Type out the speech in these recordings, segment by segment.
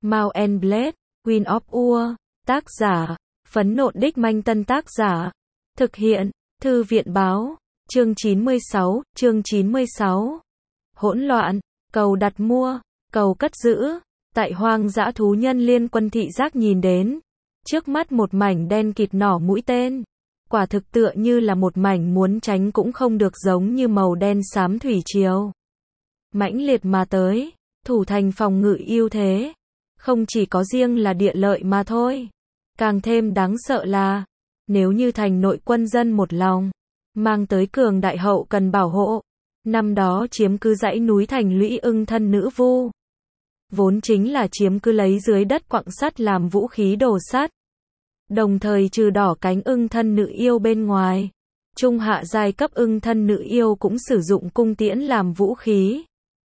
Mount and Blade, Queen of War, tác giả, Phấn Nộn Đích Manh Tân tác giả, thực hiện, Thư viện báo, chương 96, hỗn loạn, cầu đặt mua, cầu cất giữ, tại hoang dã thú nhân liên quân thị giác nhìn đến, trước mắt một mảnh đen kịt nỏ mũi tên, quả thực tựa như là một mảnh muốn tránh cũng không được giống như màu đen xám thủy triều. Mãnh liệt mà tới, thủ thành phòng ngự ưu thế, không chỉ có riêng là địa lợi mà thôi, càng thêm đáng sợ là, nếu như thành nội quân dân một lòng, mang tới cường đại hậu cần bảo hộ, năm đó chiếm cứ dãy núi thành lũy Ưng Thân Nữ Vu, vốn chính là chiếm cứ lấy dưới đất quặng sắt làm vũ khí đồ sắt, đồng thời trừ đỏ cánh Ưng Thân Nữ Yêu bên ngoài, trung hạ giai cấp Ưng Thân Nữ Yêu cũng sử dụng cung tiễn làm vũ khí.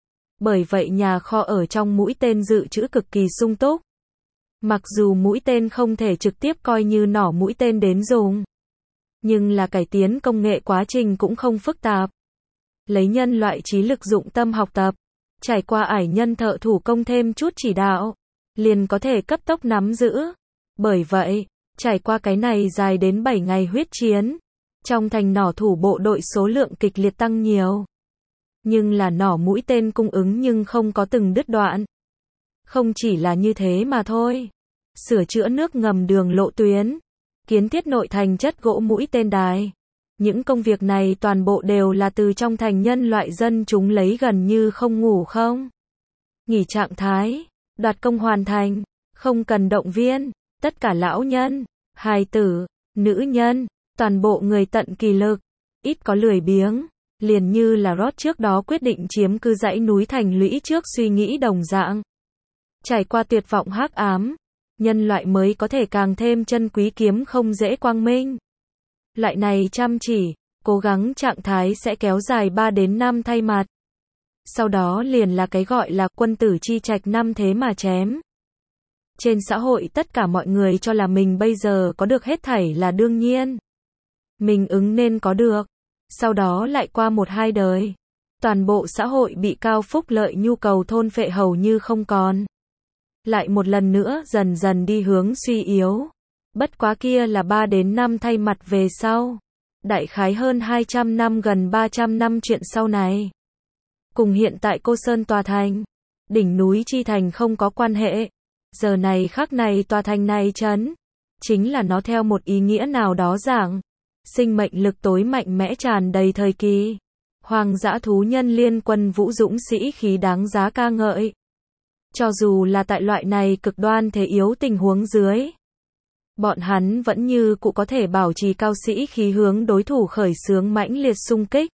Bởi vậy nhà kho ở trong mũi tên dự trữ cực kỳ sung túc. Mặc dù mũi tên không thể trực tiếp coi như nỏ mũi tên đến dùng, nhưng là cải tiến công nghệ quá trình cũng không phức tạp. Lấy nhân loại trí lực dụng tâm học tập, trải qua ải nhân thợ thủ công thêm chút chỉ đạo, liền có thể cấp tốc nắm giữ. Bởi vậy, trải qua cái này dài đến 7 ngày huyết chiến, trong thành nỏ thủ bộ đội số lượng kịch liệt tăng nhiều. Nhưng là nỏ mũi tên cung ứng nhưng không có từng đứt đoạn. Không chỉ là như thế mà thôi. Sửa chữa nước ngầm đường lộ tuyến, kiến thiết nội thành chất gỗ mũi tên đài. Những công việc này toàn bộ đều là từ trong thành nhân loại dân chúng lấy gần như không ngủ không nghỉ trạng thái, đoạt công hoàn thành, không cần động viên, tất cả lão nhân, hài tử, nữ nhân, toàn bộ người tận kỳ lực, ít có lười biếng. Liền như là Roth trước đó quyết định chiếm cứ dãy núi thành lũy trước suy nghĩ đồng dạng. Trải qua tuyệt vọng hắc ám, nhân loại mới có thể càng thêm trân quý kiếm không dễ quang minh. Loại này chăm chỉ, cố gắng trạng thái sẽ kéo dài 3 đến 5 thay mặt. Sau đó liền là cái gọi là quân tử chi trạch năm thế mà chém. Trên xã hội tất cả mọi người cho là mình bây giờ có được hết thảy là đương nhiên. Mình ứng nên có được. Sau đó lại qua 1-2 đời, toàn bộ xã hội bị cao phúc lợi nhu cầu thôn phệ hầu như không còn. Lại một lần nữa dần dần đi hướng suy yếu. Bất quá kia là 3 đến 5 thay mặt về sau. Đại khái hơn 200 năm gần 300 năm chuyện sau này. Cùng hiện tại Cô Sơn tòa thành, đỉnh núi Chi Thành không có quan hệ. Giờ này khắc này tòa thành này trấn, chính là nó theo một ý nghĩa nào đó giảng. Sinh mệnh lực tối mạnh mẽ tràn đầy thời kỳ. Hoang dã thú nhân liên quân vũ dũng sĩ khí đáng giá ca ngợi. Cho dù là tại loại này cực đoan thế yếu tình huống dưới, bọn hắn vẫn như cụ có thể bảo trì cao sĩ khí hướng đối thủ khởi xướng mãnh liệt xung kích.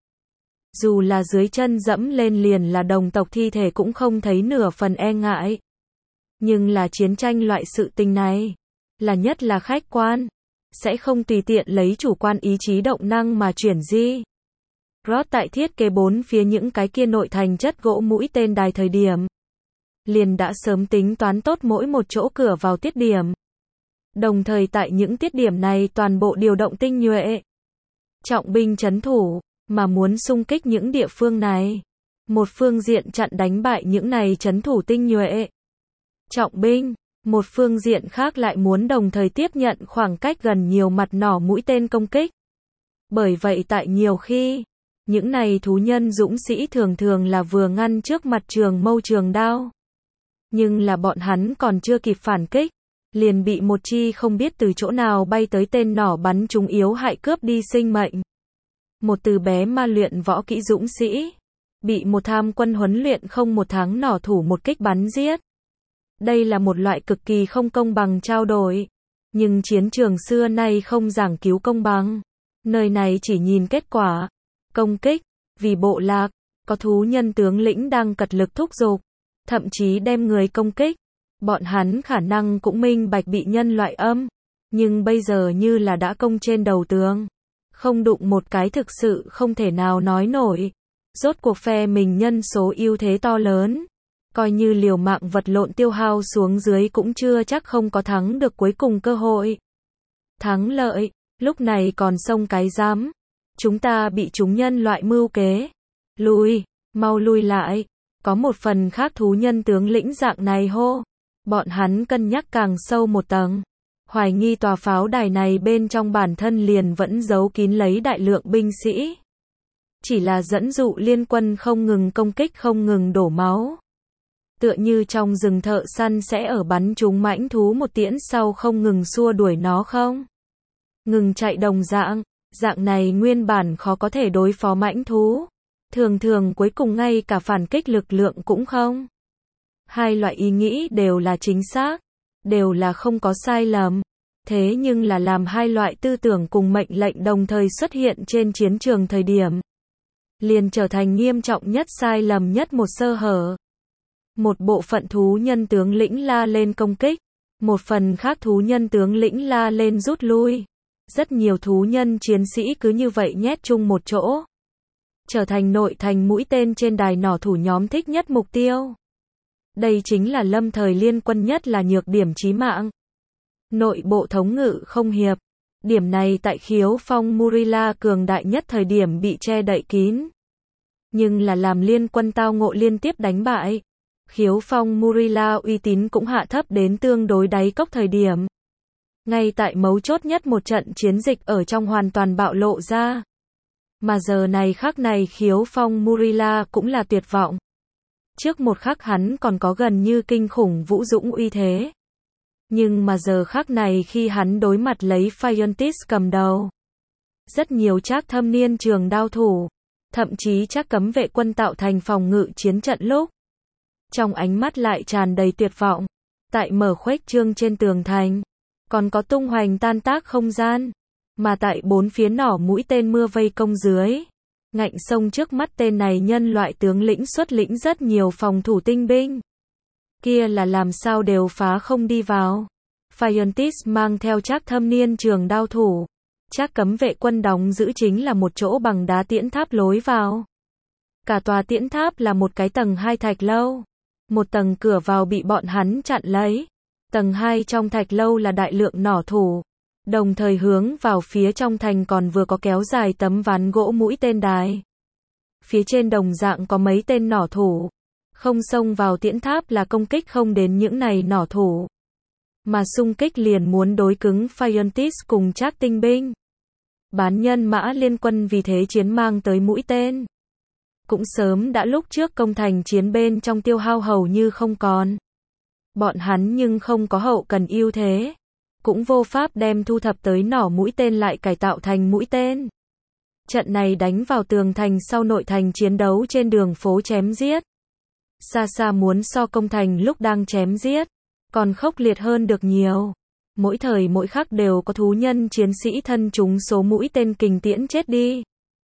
Dù là dưới chân dẫm lên liền là đồng tộc thi thể cũng không thấy nửa phần e ngại. Nhưng là chiến tranh loại sự tình này, là nhất là khách quan. Sẽ không tùy tiện lấy chủ quan ý chí động năng mà chuyển di. Roth tại thiết kế 4 phía những cái kia nội thành chất gỗ mũi tên đài thời điểm, liền đã sớm tính toán tốt mỗi một chỗ cửa vào tiết điểm. Đồng thời tại những tiết điểm này toàn bộ điều động tinh nhuệ, trọng binh trấn thủ, mà muốn xung kích những địa phương này. Một phương diện chặn đánh bại những này trấn thủ tinh nhuệ, trọng binh. Một phương diện khác lại muốn đồng thời tiếp nhận khoảng cách gần nhiều mặt nỏ mũi tên công kích. Bởi vậy tại nhiều khi, những này thú nhân dũng sĩ thường thường là vừa ngăn trước mặt trường mâu trường đao. Nhưng là bọn hắn còn chưa kịp phản kích, liền bị một chi không biết từ chỗ nào bay tới tên nỏ bắn trúng yếu hại cướp đi sinh mệnh. Một từ bé ma luyện võ kỹ dũng sĩ, bị một tham quân huấn luyện không 1 tháng nỏ thủ một kích bắn giết. Đây là một loại cực kỳ không công bằng trao đổi. Nhưng chiến trường xưa nay không giảng cứu công bằng. Nơi này chỉ nhìn kết quả. Công kích. Vì bộ lạc, có thú nhân tướng lĩnh đang cật lực thúc giục. Thậm chí đem người công kích. Bọn hắn khả năng cũng minh bạch bị nhân loại âm. Nhưng bây giờ như là đã công trên đầu tường. Không đụng một cái thực sự không thể nào nói nổi. Rốt cuộc phe mình nhân số ưu thế to lớn. Coi như liều mạng vật lộn tiêu hao xuống dưới cũng chưa chắc không có thắng được cuối cùng cơ hội. Thắng lợi, lúc này còn xông cái dám. Chúng ta bị chúng nhân loại mưu kế. Lùi, mau lùi lại. Có một phần khác thú nhân tướng lĩnh dạng này hô. Bọn hắn cân nhắc càng sâu một tầng. Hoài nghi tòa pháo đài này bên trong bản thân liền vẫn giấu kín lấy đại lượng binh sĩ. Chỉ là dẫn dụ liên quân không ngừng công kích, không ngừng đổ máu. Tựa như trong rừng thợ săn sẽ ở bắn trúng mãnh thú một tiễn sau không ngừng xua đuổi nó không ngừng chạy đồng dạng. Dạng này nguyên bản khó có thể đối phó mãnh thú. Thường thường cuối cùng ngay cả phản kích lực lượng cũng không. Hai loại ý nghĩ đều là chính xác, đều là không có sai lầm. Thế nhưng là làm hai loại tư tưởng cùng mệnh lệnh đồng thời xuất hiện trên chiến trường thời điểm, liền trở thành nghiêm trọng nhất sai lầm nhất một sơ hở. Một bộ phận thú nhân tướng lĩnh la lên công kích, một phần khác thú nhân tướng lĩnh la lên rút lui. Rất nhiều thú nhân chiến sĩ cứ như vậy nhét chung một chỗ, trở thành nội thành mũi tên trên đài nỏ thủ nhóm thích nhất mục tiêu. Đây chính là lâm thời liên quân nhất là nhược điểm chí mạng. Nội bộ thống ngự không hiệp. Điểm này tại Khiếu Phong Murila cường đại nhất thời điểm bị che đậy kín. Nhưng là làm liên quân tao ngộ liên tiếp đánh bại. Khiếu Phong Murila uy tín cũng hạ thấp đến tương đối đáy cốc thời điểm. Ngay tại mấu chốt nhất một trận chiến dịch ở trong hoàn toàn bạo lộ ra. Mà giờ này khắc này Khiếu Phong Murila cũng là tuyệt vọng. Trước một khắc hắn còn có gần như kinh khủng vũ dũng uy thế. Nhưng mà giờ khắc này khi hắn đối mặt lấy Phiontis cầm đầu. Rất nhiều trác thâm niên trường đao thủ. Thậm chí trác cấm vệ quân tạo thành phòng ngự chiến trận lúc. Trong ánh mắt lại tràn đầy tuyệt vọng. Tại mở khuếch trương trên tường thành. Còn có tung hoành tan tác không gian. Mà tại bốn phía nỏ mũi tên mưa vây công dưới. Ngạnh sông trước mắt tên này nhân loại tướng lĩnh xuất lĩnh rất nhiều phòng thủ tinh binh. Kia là làm sao đều phá không đi vào. Phiontis mang theo trác thâm niên trường đao thủ. Trác cấm vệ quân đóng giữ chính là một chỗ bằng đá tiễn tháp lối vào. Cả tòa tiễn tháp là một cái tầng 2 thạch lâu. Một tầng cửa vào bị bọn hắn chặn lấy. Tầng 2 trong thạch lâu là đại lượng nỏ thủ. Đồng thời hướng vào phía trong thành còn vừa có kéo dài tấm ván gỗ mũi tên đài. Phía trên đồng dạng có mấy tên nỏ thủ. Không xông vào tiễn tháp là công kích không đến những này nỏ thủ. Mà xung kích liền muốn đối cứng Phiontis cùng trác tinh binh. Bán nhân mã liên quân vì thế chiến mang tới mũi tên. Cũng sớm đã lúc trước công thành chiến bên trong tiêu hao hầu như không còn. Bọn hắn nhưng không có hậu cần ưu thế. Cũng vô pháp đem thu thập tới nỏ mũi tên lại cải tạo thành mũi tên. Trận này đánh vào tường thành sau nội thành chiến đấu trên đường phố chém giết. Xa xa muốn so công thành lúc đang chém giết. Còn khốc liệt hơn được nhiều. Mỗi thời mỗi khắc đều có thú nhân chiến sĩ thân trúng số mũi tên kình tiễn chết đi.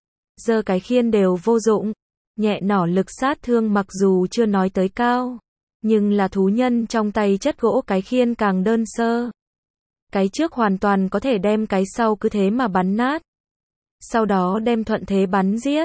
Giờ cái khiên đều vô dụng. Nhẹ nỏ lực sát thương mặc dù chưa nói tới cao. Nhưng là thú nhân trong tay chất gỗ cái khiên càng đơn sơ. Cái trước hoàn toàn có thể đem cái sau cứ thế mà bắn nát. Sau đó đem thuận thế bắn giết.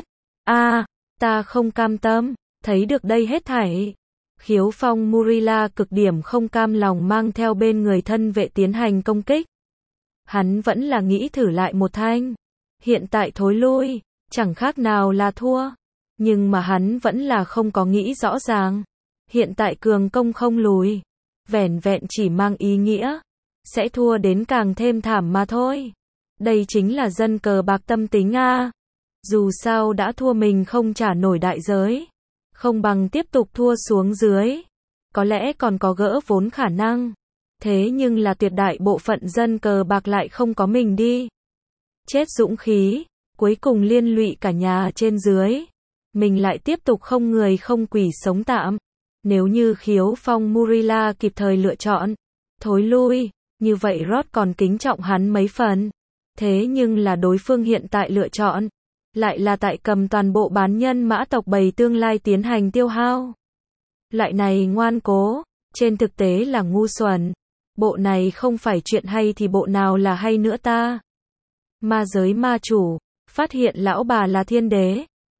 Ta không cam tâm. Thấy được đây hết thảy. Khiếu Phong Murila cực điểm không cam lòng mang theo bên người thân vệ tiến hành công kích. Hắn vẫn là nghĩ thử lại một thanh. Hiện tại thối lui, chẳng khác nào là thua. Nhưng mà hắn vẫn là không có nghĩ rõ ràng. Hiện tại cường công không lùi. Vẻn vẹn chỉ mang ý nghĩa. Sẽ thua đến càng thêm thảm mà thôi. Đây chính là dân cờ bạc tâm tính a. Dù sao đã thua mình không trả nổi đại giới. Không bằng tiếp tục thua xuống dưới. Có lẽ còn có gỡ vốn khả năng. Thế nhưng là tuyệt đại bộ phận dân cờ bạc lại không có mình đi. Chết dũng khí. Cuối cùng liên lụy cả nhà trên dưới. Mình lại tiếp tục không người không quỷ sống tạm. Nếu như Khiếu Phong Murila kịp thời lựa chọn. Thối lui. Như vậy Rod còn kính trọng hắn mấy phần. Thế nhưng là đối phương hiện tại lựa chọn. Lại là tại cầm toàn bộ bán nhân mã tộc bầy tương lai tiến hành tiêu hao. Loại này ngoan cố. Trên thực tế là ngu xuẩn. Bộ này không phải chuyện hay thì bộ nào là hay nữa ta. Ma giới ma chủ. Phát hiện lão bà là thiên đế.